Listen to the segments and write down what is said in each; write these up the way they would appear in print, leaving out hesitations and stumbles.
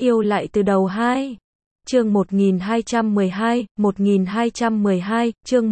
Yêu lại từ đầu 2. Chương 1212, chương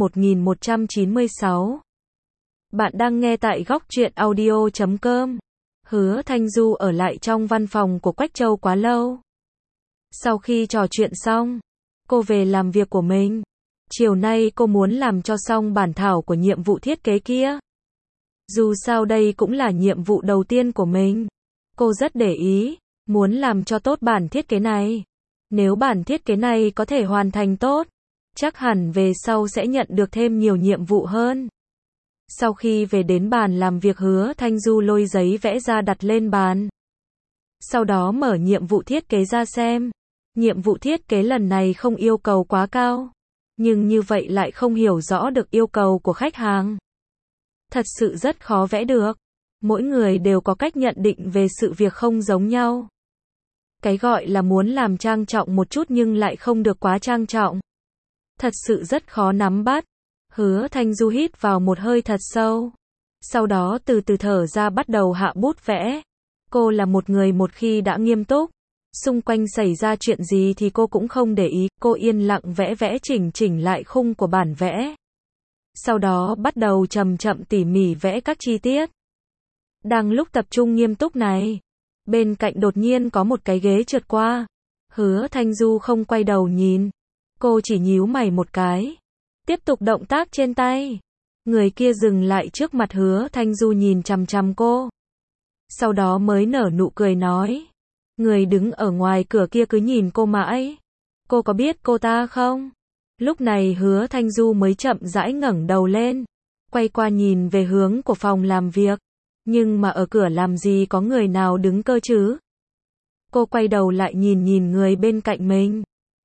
1196. Bạn đang nghe tại góc truyện audio.com. Hứa Thanh Du ở lại trong văn phòng của Quách Châu quá lâu. Sau khi trò chuyện xong, cô về làm việc của mình. Chiều nay cô muốn làm cho xong bản thảo của nhiệm vụ thiết kế kia. Dù sao đây cũng là nhiệm vụ đầu tiên của mình. Cô rất để ý, muốn làm cho tốt bản thiết kế này. Nếu bản thiết kế này có thể hoàn thành tốt, chắc hẳn về sau sẽ nhận được thêm nhiều nhiệm vụ hơn. Sau khi về đến bàn làm việc, Hứa Thanh Du lôi giấy vẽ ra đặt lên bàn. Sau đó mở nhiệm vụ thiết kế ra xem. Nhiệm vụ thiết kế lần này không yêu cầu quá cao, nhưng như vậy lại không hiểu rõ được yêu cầu của khách hàng. Thật sự rất khó vẽ được. Mỗi người đều có cách nhận định về sự việc không giống nhau. Cái gọi là muốn làm trang trọng một chút nhưng lại không được quá trang trọng. Thật sự rất khó nắm bắt. Hứa Thanh Du hít vào một hơi thật sâu. Sau đó từ từ thở ra, bắt đầu hạ bút vẽ. Cô là một người một khi đã nghiêm túc, xung quanh xảy ra chuyện gì thì cô cũng không để ý. Cô yên lặng vẽ vẽ chỉnh lại khung của bản vẽ. Sau đó bắt đầu chậm chậm tỉ mỉ vẽ các chi tiết. Đang lúc tập trung nghiêm túc này, bên cạnh đột nhiên có một cái ghế trượt qua. Hứa Thanh Du không quay đầu nhìn. Cô chỉ nhíu mày một cái. Tiếp tục động tác trên tay. Người kia dừng lại trước mặt Hứa Thanh Du nhìn chằm chằm cô. Sau đó mới nở nụ cười nói. Người đứng ở ngoài cửa kia cứ nhìn cô mãi. Cô có biết cô ta không? Lúc này Hứa Thanh Du mới chậm rãi ngẩng đầu lên. Quay qua nhìn về hướng của phòng làm việc. Nhưng mà ở cửa làm gì có người nào đứng cơ chứ? Cô quay đầu lại nhìn người bên cạnh mình.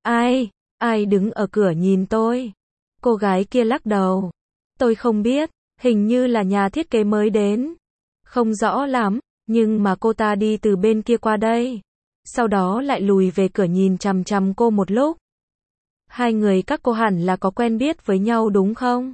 Ai đứng ở cửa nhìn tôi? Cô gái kia lắc đầu. Tôi không biết, hình như là nhà thiết kế mới đến. Không rõ lắm, nhưng mà cô ta đi từ bên kia qua đây. Sau đó lại lùi về cửa nhìn chằm chằm cô một lúc. Hai người các cô hẳn là có quen biết với nhau đúng không?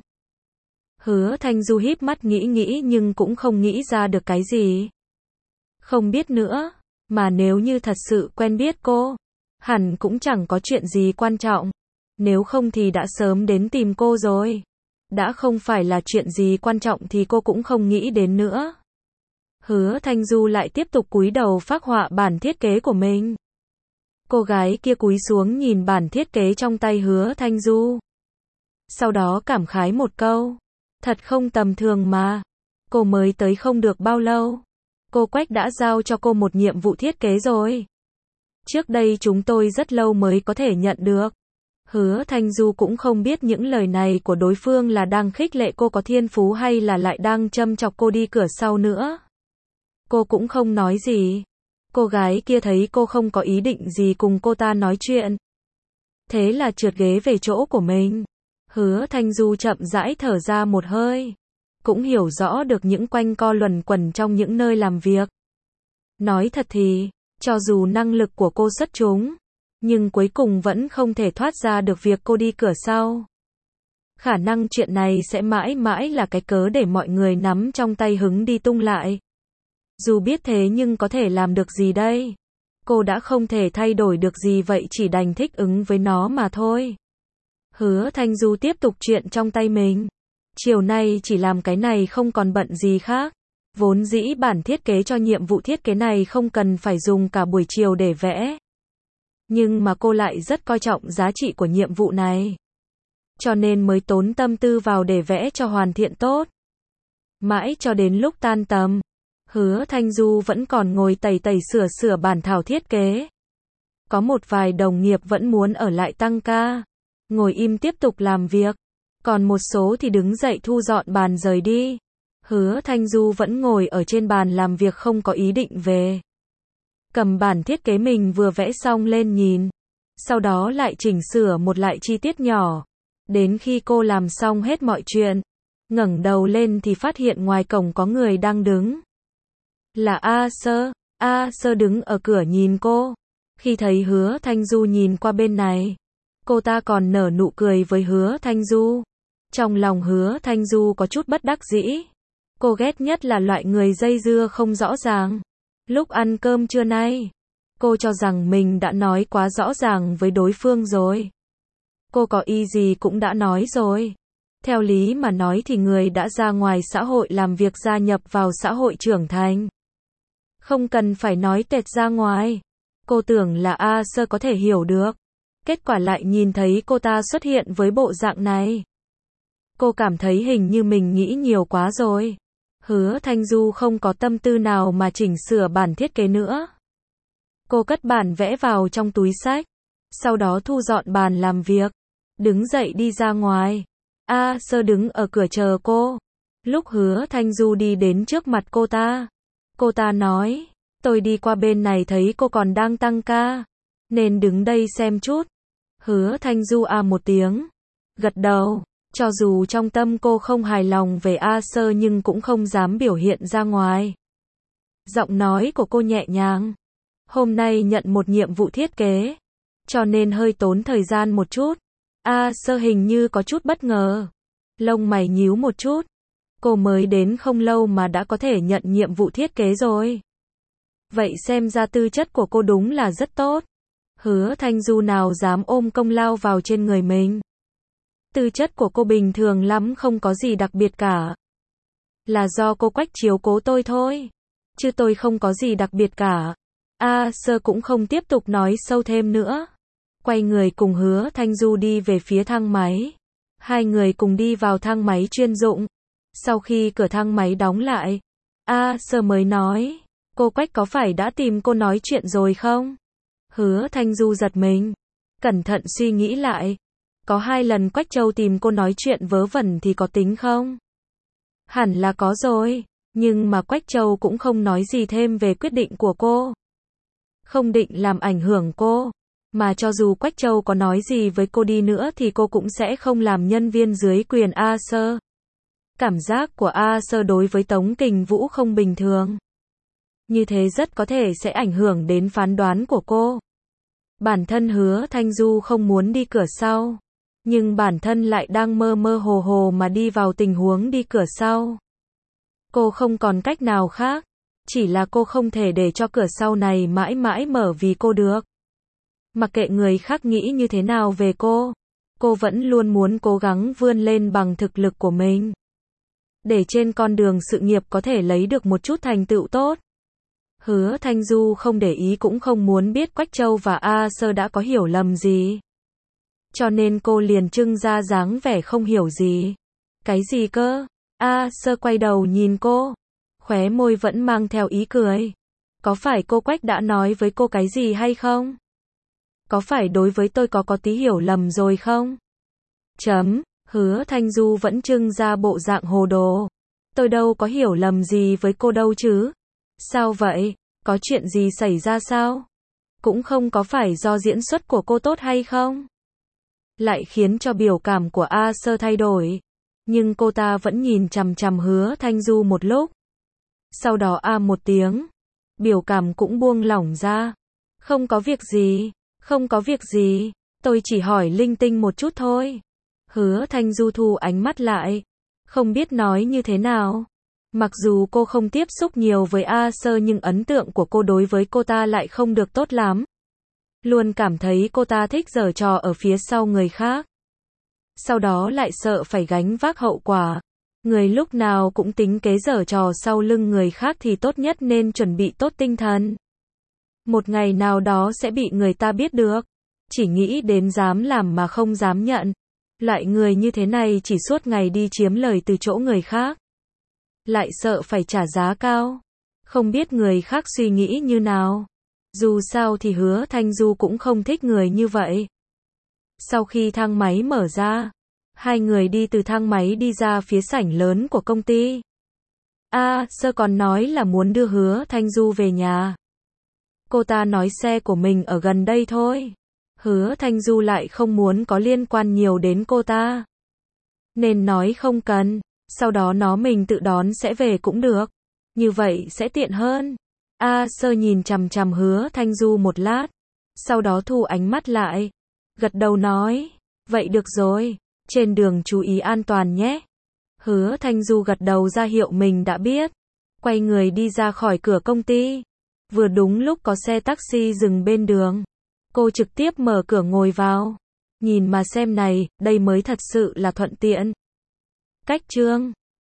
Hứa Thanh Du híp mắt nghĩ nhưng cũng không nghĩ ra được cái gì. Không biết nữa, mà nếu như thật sự quen biết cô, hẳn cũng chẳng có chuyện gì quan trọng. Nếu không thì đã sớm đến tìm cô rồi. Đã không phải là chuyện gì quan trọng thì cô cũng không nghĩ đến nữa. Hứa Thanh Du lại tiếp tục cúi đầu phác họa bản thiết kế của mình. Cô gái kia cúi xuống nhìn bản thiết kế trong tay Hứa Thanh Du. Sau đó cảm khái một câu. Thật không tầm thường mà. Cô mới tới không được bao lâu. Cô Quách đã giao cho cô một nhiệm vụ thiết kế rồi. Trước đây chúng tôi rất lâu mới có thể nhận được. Hứa Thanh Du cũng không biết những lời này của đối phương là đang khích lệ cô có thiên phú hay là lại đang châm chọc cô đi cửa sau nữa. Cô cũng không nói gì. Cô gái kia thấy cô không có ý định gì cùng cô ta nói chuyện. Thế là trượt ghế về chỗ của mình. Hứa Thanh Du chậm rãi thở ra một hơi. Cũng hiểu rõ được những quanh co luẩn quẩn trong những nơi làm việc. Nói thật thì, cho dù năng lực của cô xuất chúng, nhưng cuối cùng vẫn không thể thoát ra được việc cô đi cửa sau. Khả năng chuyện này sẽ mãi mãi là cái cớ để mọi người nắm trong tay hứng đi tung lại. Dù biết thế nhưng có thể làm được gì đây? Cô đã không thể thay đổi được gì, vậy chỉ đành thích ứng với nó mà thôi. Hứa Thanh Du tiếp tục chuyện trong tay mình. Chiều nay chỉ làm cái này không còn bận gì khác. Vốn dĩ bản thiết kế cho nhiệm vụ thiết kế này không cần phải dùng cả buổi chiều để vẽ. Nhưng mà cô lại rất coi trọng giá trị của nhiệm vụ này. Cho nên mới tốn tâm tư vào để vẽ cho hoàn thiện tốt. Mãi cho đến lúc tan tầm, Hứa Thanh Du vẫn còn ngồi tẩy sửa bản thảo thiết kế. Có một vài đồng nghiệp vẫn muốn ở lại tăng ca, ngồi im tiếp tục làm việc. Còn một số thì đứng dậy thu dọn bàn rời đi. Hứa Thanh Du vẫn ngồi ở trên bàn làm việc không có ý định về. Cầm bản thiết kế mình vừa vẽ xong lên nhìn. Sau đó lại chỉnh sửa một lại chi tiết nhỏ. Đến khi cô làm xong hết mọi chuyện, ngẩng đầu lên thì phát hiện ngoài cổng có người đang đứng. Là A Sơ đứng ở cửa nhìn cô. Khi thấy Hứa Thanh Du nhìn qua bên này, cô ta còn nở nụ cười với Hứa Thanh Du. Trong lòng Hứa Thanh Du có chút bất đắc dĩ. Cô ghét nhất là loại người dây dưa không rõ ràng. Lúc ăn cơm trưa nay, Cô cho rằng mình đã nói quá rõ ràng với đối phương rồi. Cô có ý gì cũng đã nói rồi. Theo lý mà nói thì người đã ra ngoài xã hội làm việc gia nhập vào xã hội trưởng thành. Không cần phải nói tẹt ra ngoài. Cô tưởng là A Sơ có thể hiểu được. Kết quả lại nhìn thấy cô ta xuất hiện với bộ dạng này. Cô cảm thấy hình như mình nghĩ nhiều quá rồi. Hứa Thanh Du không có tâm tư nào mà chỉnh sửa bản thiết kế nữa. Cô cất bản vẽ vào trong túi xách. Sau đó thu dọn bàn làm việc. Đứng dậy đi ra ngoài. A Sơ đứng ở cửa chờ cô. Lúc Hứa Thanh Du đi đến trước mặt cô ta nói, tôi đi qua bên này thấy cô còn đang tăng ca, nên đứng đây xem chút. Hứa Thanh Du một tiếng, gật đầu, cho dù trong tâm cô không hài lòng về A Sơ nhưng cũng không dám biểu hiện ra ngoài. Giọng nói của cô nhẹ nhàng. Hôm nay nhận một nhiệm vụ thiết kế, cho nên hơi tốn thời gian một chút. A Sơ hình như có chút bất ngờ. Lông mày nhíu một chút. Cô mới đến không lâu mà đã có thể nhận nhiệm vụ thiết kế rồi. Vậy xem ra tư chất của cô đúng là rất tốt. Hứa Thanh Du nào dám ôm công lao vào trên người mình. Tư chất của cô bình thường lắm, không có gì đặc biệt cả. Là do cô Quách chiếu cố tôi thôi. Chứ tôi không có gì đặc biệt cả. A Sơ cũng không tiếp tục nói sâu thêm nữa. Quay người cùng Hứa Thanh Du đi về phía thang máy. Hai người cùng đi vào thang máy chuyên dụng. Sau khi cửa thang máy đóng lại, A Sơ mới nói, cô Quách có phải đã tìm cô nói chuyện rồi không? Hứa Thanh Du giật mình, cẩn thận suy nghĩ lại. Có 2 lần Quách Châu tìm cô nói chuyện vớ vẩn thì có tính không? Hẳn là có rồi, nhưng mà Quách Châu cũng không nói gì thêm về quyết định của cô. Không định làm ảnh hưởng cô. Mà cho dù Quách Châu có nói gì với cô đi nữa thì cô cũng sẽ không làm nhân viên dưới quyền A Sơ. Cảm giác của A Sơ đối với Tống Kình Vũ không bình thường. Như thế rất có thể sẽ ảnh hưởng đến phán đoán của cô. Bản thân Hứa Thanh Du không muốn đi cửa sau. Nhưng bản thân lại đang mơ mơ hồ hồ mà đi vào tình huống đi cửa sau. Cô không còn cách nào khác. Chỉ là cô không thể để cho cửa sau này mãi mãi mở vì cô được. Mặc kệ người khác nghĩ như thế nào về cô vẫn luôn muốn cố gắng vươn lên bằng thực lực của mình. Để trên con đường sự nghiệp có thể lấy được một chút thành tựu tốt. Hứa Thanh Du không để ý cũng không muốn biết Quách Châu và A Sơ đã có hiểu lầm gì. Cho nên cô liền trưng ra dáng vẻ không hiểu gì. Cái gì cơ? A Sơ quay đầu nhìn cô. Khóe môi vẫn mang theo ý cười. Có phải cô Quách đã nói với cô cái gì hay không? Có phải đối với tôi có tí hiểu lầm rồi không? Hứa Thanh Du vẫn trưng ra bộ dạng hồ đồ. Tôi đâu có hiểu lầm gì với cô đâu chứ. Sao vậy? Có chuyện gì xảy ra sao? Cũng không có phải do diễn xuất của cô tốt hay không? Lại khiến cho biểu cảm của A Sơ thay đổi. Nhưng cô ta vẫn nhìn chằm chằm Hứa Thanh Du một lúc. Sau đó một tiếng. Biểu cảm cũng buông lỏng ra. Không có việc gì. Không có việc gì. Tôi chỉ hỏi linh tinh một chút thôi. Hứa Thanh Du thu ánh mắt lại. Không biết nói như thế nào. Mặc dù cô không tiếp xúc nhiều với A Sơ nhưng ấn tượng của cô đối với cô ta lại không được tốt lắm. Luôn cảm thấy cô ta thích giở trò ở phía sau người khác. Sau đó lại sợ phải gánh vác hậu quả. Người lúc nào cũng tính kế giở trò sau lưng người khác thì tốt nhất nên chuẩn bị tốt tinh thần. Một ngày nào đó sẽ bị người ta biết được. Chỉ nghĩ đến dám làm mà không dám nhận. Loại người như thế này chỉ suốt ngày đi chiếm lời từ chỗ người khác. Lại sợ phải trả giá cao. Không biết người khác suy nghĩ như nào. Dù sao thì Hứa Thanh Du cũng không thích người như vậy. Sau khi thang máy mở ra, hai người đi từ thang máy đi ra phía sảnh lớn của công ty. A Sơ còn nói là muốn đưa Hứa Thanh Du về nhà. Cô ta nói xe của mình ở gần đây thôi. Hứa Thanh Du lại không muốn có liên quan nhiều đến cô ta. Nên nói không cần, sau đó mình tự đón sẽ về cũng được. Như vậy sẽ tiện hơn. A Sơ nhìn chằm chằm Hứa Thanh Du một lát. Sau đó thu ánh mắt lại. Gật đầu nói. Vậy được rồi. Trên đường chú ý an toàn nhé. Hứa Thanh Du gật đầu ra hiệu mình đã biết. Quay người đi ra khỏi cửa công ty. Vừa đúng lúc có xe taxi dừng bên đường. Cô trực tiếp mở cửa ngồi vào. Nhìn mà xem này, đây mới thật sự là thuận tiện. Cách Trương